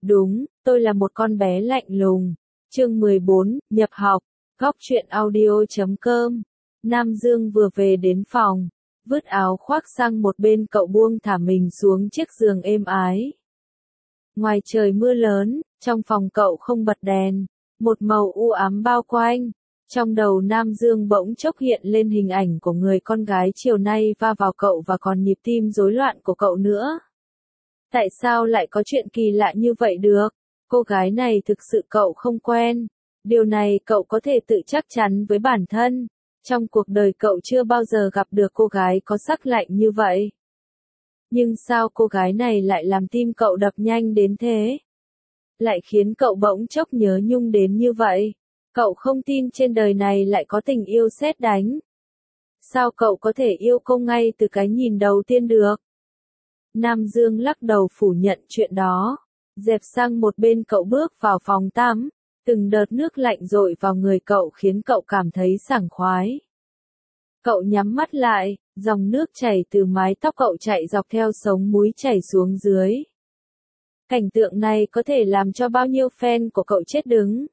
Đúng, tôi là một con bé lạnh lùng. Chương 14, nhập học. Góc truyện audio.com. Nam Dương vừa về đến phòng, vứt áo khoác sang một bên, cậu buông thả mình xuống chiếc giường êm ái. Ngoài trời mưa lớn, trong phòng cậu không bật đèn, một màu u ám bao quanh. Trong đầu Nam Dương bỗng chốc hiện lên hình ảnh của người con gái chiều nay va vào cậu và còn nhịp tim rối loạn của cậu nữa. Tại sao lại có chuyện kỳ lạ như vậy được? Cô gái này thực sự cậu không quen. Điều này cậu có thể tự chắc chắn với bản thân. Trong cuộc đời cậu chưa bao giờ gặp được cô gái có sắc lạnh như vậy. Nhưng sao cô gái này lại làm tim cậu đập nhanh đến thế? Lại khiến cậu bỗng chốc nhớ nhung đến như vậy? Cậu không tin trên đời này lại có tình yêu sét đánh. Sao cậu có thể yêu cô ngay từ cái nhìn đầu tiên được? Nam Dương lắc đầu phủ nhận chuyện đó. Dẹp sang một bên, cậu bước vào phòng tắm. Từng đợt nước lạnh dội vào người cậu khiến cậu cảm thấy sảng khoái. Cậu nhắm mắt lại, dòng nước chảy từ mái tóc cậu chạy dọc theo sống mũi chảy xuống dưới. Cảnh tượng này có thể làm cho bao nhiêu fan của cậu chết đứng.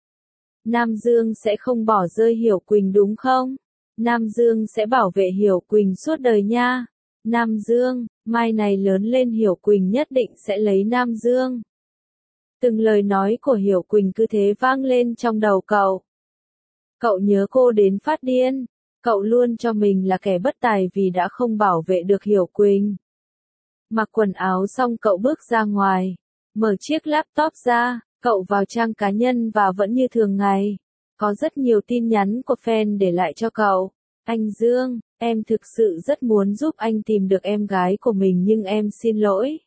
Nam Dương sẽ không bỏ rơi Hiểu Quỳnh đúng không? Nam Dương sẽ bảo vệ Hiểu Quỳnh suốt đời nha. Nam Dương, mai này lớn lên Hiểu Quỳnh nhất định sẽ lấy Nam Dương. Từng lời nói của Hiểu Quỳnh cứ thế vang lên trong đầu cậu. Cậu nhớ cô đến phát điên. Cậu luôn cho mình là kẻ bất tài vì đã không bảo vệ được Hiểu Quỳnh. Mặc quần áo xong cậu bước ra ngoài. Mở chiếc laptop ra, cậu vào trang cá nhân và vẫn như thường ngày. Có rất nhiều tin nhắn của fan để lại cho cậu. Anh Dương, em thực sự rất muốn giúp anh tìm được em gái của mình nhưng em xin lỗi.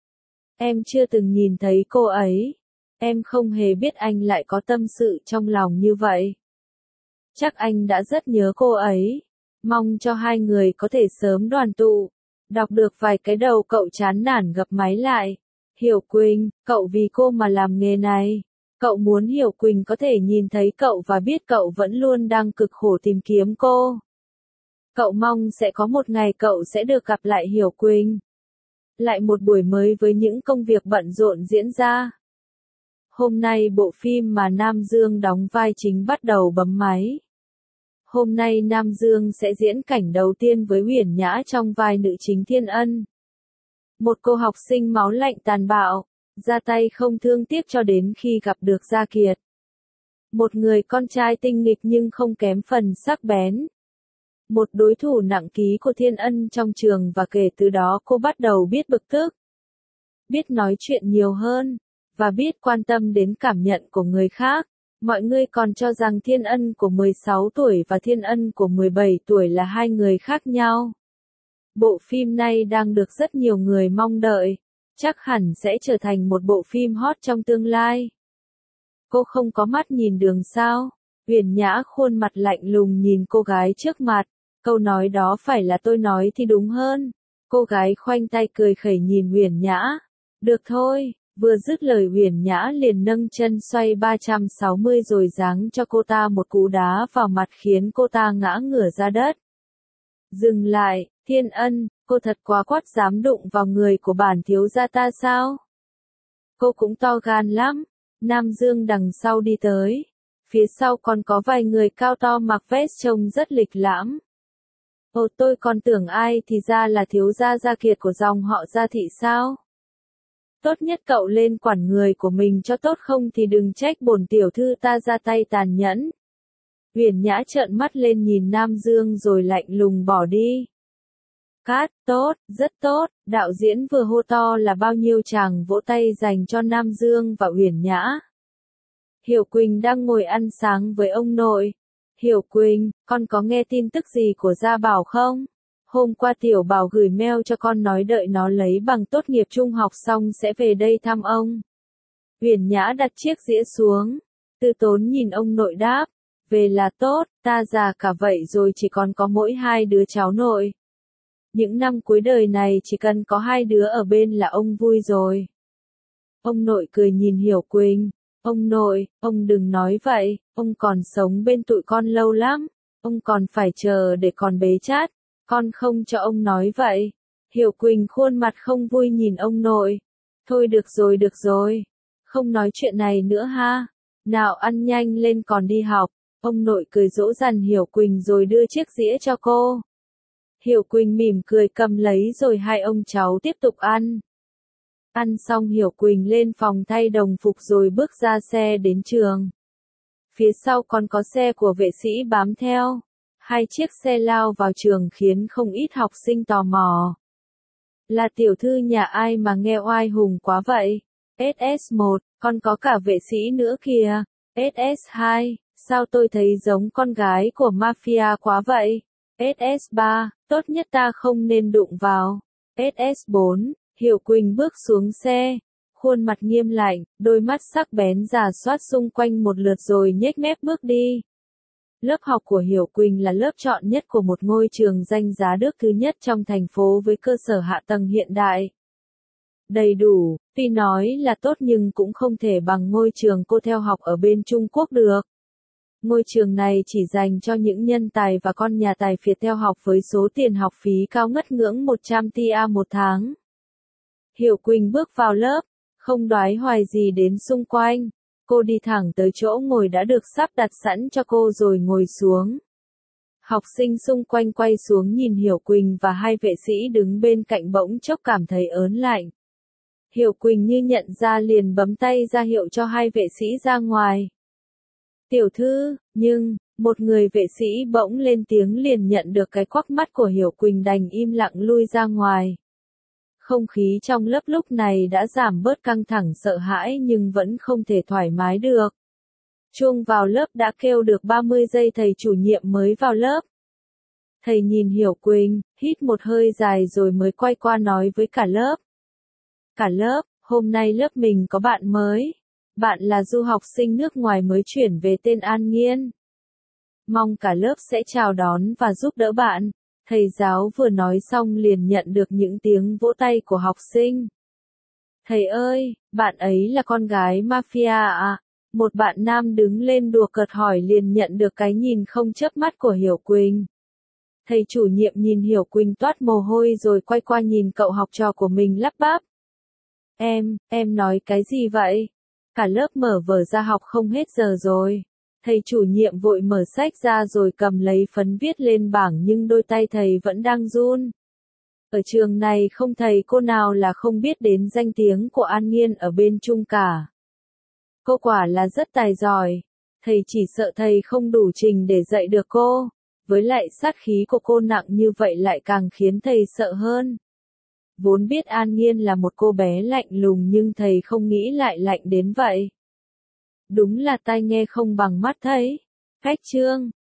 Em chưa từng nhìn thấy cô ấy. Em không hề biết anh lại có tâm sự trong lòng như vậy. Chắc anh đã rất nhớ cô ấy. Mong cho hai người có thể sớm đoàn tụ. Đọc được vài cái đầu cậu chán nản gập máy lại. Hiểu Quỳnh, cậu vì cô mà làm nghề này. Cậu muốn Hiểu Quỳnh có thể nhìn thấy cậu và biết cậu vẫn luôn đang cực khổ tìm kiếm cô. Cậu mong sẽ có một ngày cậu sẽ được gặp lại Hiểu Quỳnh. Lại một buổi mới với những công việc bận rộn diễn ra. Hôm nay bộ phim mà Nam Dương đóng vai chính bắt đầu bấm máy. Hôm nay Nam Dương sẽ diễn cảnh đầu tiên với Huyền Nhã trong vai nữ chính Thiên Ân. Một cô học sinh máu lạnh tàn bạo, ra tay không thương tiếc cho đến khi gặp được Gia Kiệt. Một người con trai tinh nghịch nhưng không kém phần sắc bén. Một đối thủ nặng ký của Thiên Ân trong trường và kể từ đó cô bắt đầu biết bực tức. Biết nói chuyện nhiều hơn, và biết quan tâm đến cảm nhận của người khác. Mọi người còn cho rằng Thiên Ân của 16 tuổi và Thiên Ân của 17 tuổi là hai người khác nhau. Bộ phim này đang được rất nhiều người mong đợi. Chắc hẳn sẽ trở thành một bộ phim hot trong tương lai. Cô không có mắt nhìn đường sao? Huyền Nhã khuôn mặt lạnh lùng nhìn cô gái trước mặt. Câu nói đó phải là tôi nói thì đúng hơn. Cô gái khoanh tay cười khẩy nhìn Huyền Nhã. Được thôi, vừa dứt lời Huyền Nhã liền nâng chân xoay 360 rồi giáng cho cô ta một cú đá vào mặt khiến cô ta ngã ngửa ra đất. Dừng lại, Thiên Ân, cô thật quá quát, dám đụng vào người của bản thiếu gia ta sao? Cô cũng to gan lắm. Nam Dương đằng sau đi tới. Phía sau còn có vài người cao to mặc vest trông rất lịch lãm. Ồ, tôi còn tưởng ai thì ra là thiếu gia Gia Kiệt của dòng họ Gia Thị sao? Tốt nhất cậu lên quản người của mình cho tốt, không thì đừng trách bổn tiểu thư ta ra tay tàn nhẫn. Huyền Nhã trợn mắt lên nhìn Nam Dương rồi lạnh lùng bỏ đi. Cát, tốt, rất tốt, đạo diễn vừa hô to là bao nhiêu tràng vỗ tay dành cho Nam Dương và Huyền Nhã. Hiểu Quỳnh đang ngồi ăn sáng với ông nội. Hiểu Quỳnh, con có nghe tin tức gì của Gia Bảo không? Hôm qua Tiểu Bảo gửi mail cho con nói đợi nó lấy bằng tốt nghiệp trung học xong sẽ về đây thăm ông. Huyền Nhã đặt chiếc dĩa xuống. Tư Tốn nhìn ông nội đáp. Về là tốt, ta già cả vậy rồi chỉ còn có mỗi hai đứa cháu nội. Những năm cuối đời này chỉ cần có hai đứa ở bên là ông vui rồi. Ông nội cười nhìn Hiểu Quỳnh. Ông nội, ông đừng nói vậy, ông còn sống bên tụi con lâu lắm. Ông còn phải chờ để còn bế chát. Con không cho ông nói vậy. Hiểu Quỳnh khuôn mặt không vui nhìn ông nội. Thôi được rồi, Không nói chuyện này nữa ha. Nào ăn nhanh lên còn đi học. Ông nội cười dỗ dành Hiểu Quỳnh rồi đưa chiếc dĩa cho cô. Hiểu Quỳnh mỉm cười cầm lấy rồi hai ông cháu tiếp tục ăn. Ăn xong Hiểu Quỳnh lên phòng thay đồng phục rồi bước ra xe đến trường. Phía sau còn có xe của vệ sĩ bám theo. Hai chiếc xe lao vào trường khiến không ít học sinh tò mò. Là tiểu thư nhà ai mà nghe oai hùng quá vậy? SS1, còn có cả vệ sĩ nữa kìa. SS2, sao tôi thấy giống con gái của mafia quá vậy? SS3, tốt nhất ta không nên đụng vào. SS4, Hiểu Quỳnh bước xuống xe. Khuôn mặt nghiêm lạnh, đôi mắt sắc bén rà soát xung quanh một lượt rồi nhếch mép bước đi. Lớp học của Hiểu Quỳnh là lớp chọn nhất của một ngôi trường danh giá Đức thứ nhất trong thành phố với cơ sở hạ tầng hiện đại. Đầy đủ, tuy nói là tốt nhưng cũng không thể bằng ngôi trường cô theo học ở bên Trung Quốc được. Ngôi trường này chỉ dành cho những nhân tài và con nhà tài phiệt theo học với số tiền học phí cao ngất ngưỡng 100 tia một tháng. Hiểu Quỳnh bước vào lớp, không đoái hoài gì đến xung quanh. Cô đi thẳng tới chỗ ngồi đã được sắp đặt sẵn cho cô rồi ngồi xuống. Học sinh xung quanh quay xuống nhìn Hiểu Quỳnh và hai vệ sĩ đứng bên cạnh bỗng chốc cảm thấy ớn lạnh. Hiểu Quỳnh như nhận ra liền bấm tay ra hiệu cho hai vệ sĩ ra ngoài. Tiểu thư, nhưng, một người vệ sĩ bỗng lên tiếng liền nhận được cái quắc mắt của Hiểu Quỳnh đành im lặng lui ra ngoài. Không khí trong lớp lúc này đã giảm bớt căng thẳng sợ hãi nhưng vẫn không thể thoải mái được. Chuông vào lớp đã kêu được 30 giây thầy chủ nhiệm mới vào lớp. Thầy nhìn Hiểu Quỳnh, hít một hơi dài rồi mới quay qua nói với cả lớp. Cả lớp, hôm nay lớp mình có bạn mới. Bạn là du học sinh nước ngoài mới chuyển về tên An Nghiên. Mong cả lớp sẽ chào đón và giúp đỡ bạn. Thầy giáo vừa nói xong liền nhận được những tiếng vỗ tay của học sinh. Thầy ơi, bạn ấy là con gái mafia à? Một bạn nam đứng lên đùa cợt hỏi liền nhận được cái nhìn không chớp mắt của Hiểu Quỳnh. Thầy chủ nhiệm nhìn Hiểu Quỳnh toát mồ hôi rồi quay qua nhìn cậu học trò của mình lắp bắp. Em nói cái gì vậy? Cả lớp mở vở ra học không hết giờ rồi. Thầy chủ nhiệm vội mở sách ra rồi cầm lấy phấn viết lên bảng nhưng đôi tay thầy vẫn đang run. Ở trường này không thầy cô nào là không biết đến danh tiếng của An Nghiên ở bên Trung cả. Cô quả là rất tài giỏi. Thầy chỉ sợ thầy không đủ trình để dạy được cô. Với lại sát khí của cô nặng như vậy lại càng khiến thầy sợ hơn. Vốn biết An Nghiên là một cô bé lạnh lùng nhưng thầy không nghĩ lại lạnh đến vậy. Đúng là tai nghe không bằng mắt thấy. Cách chương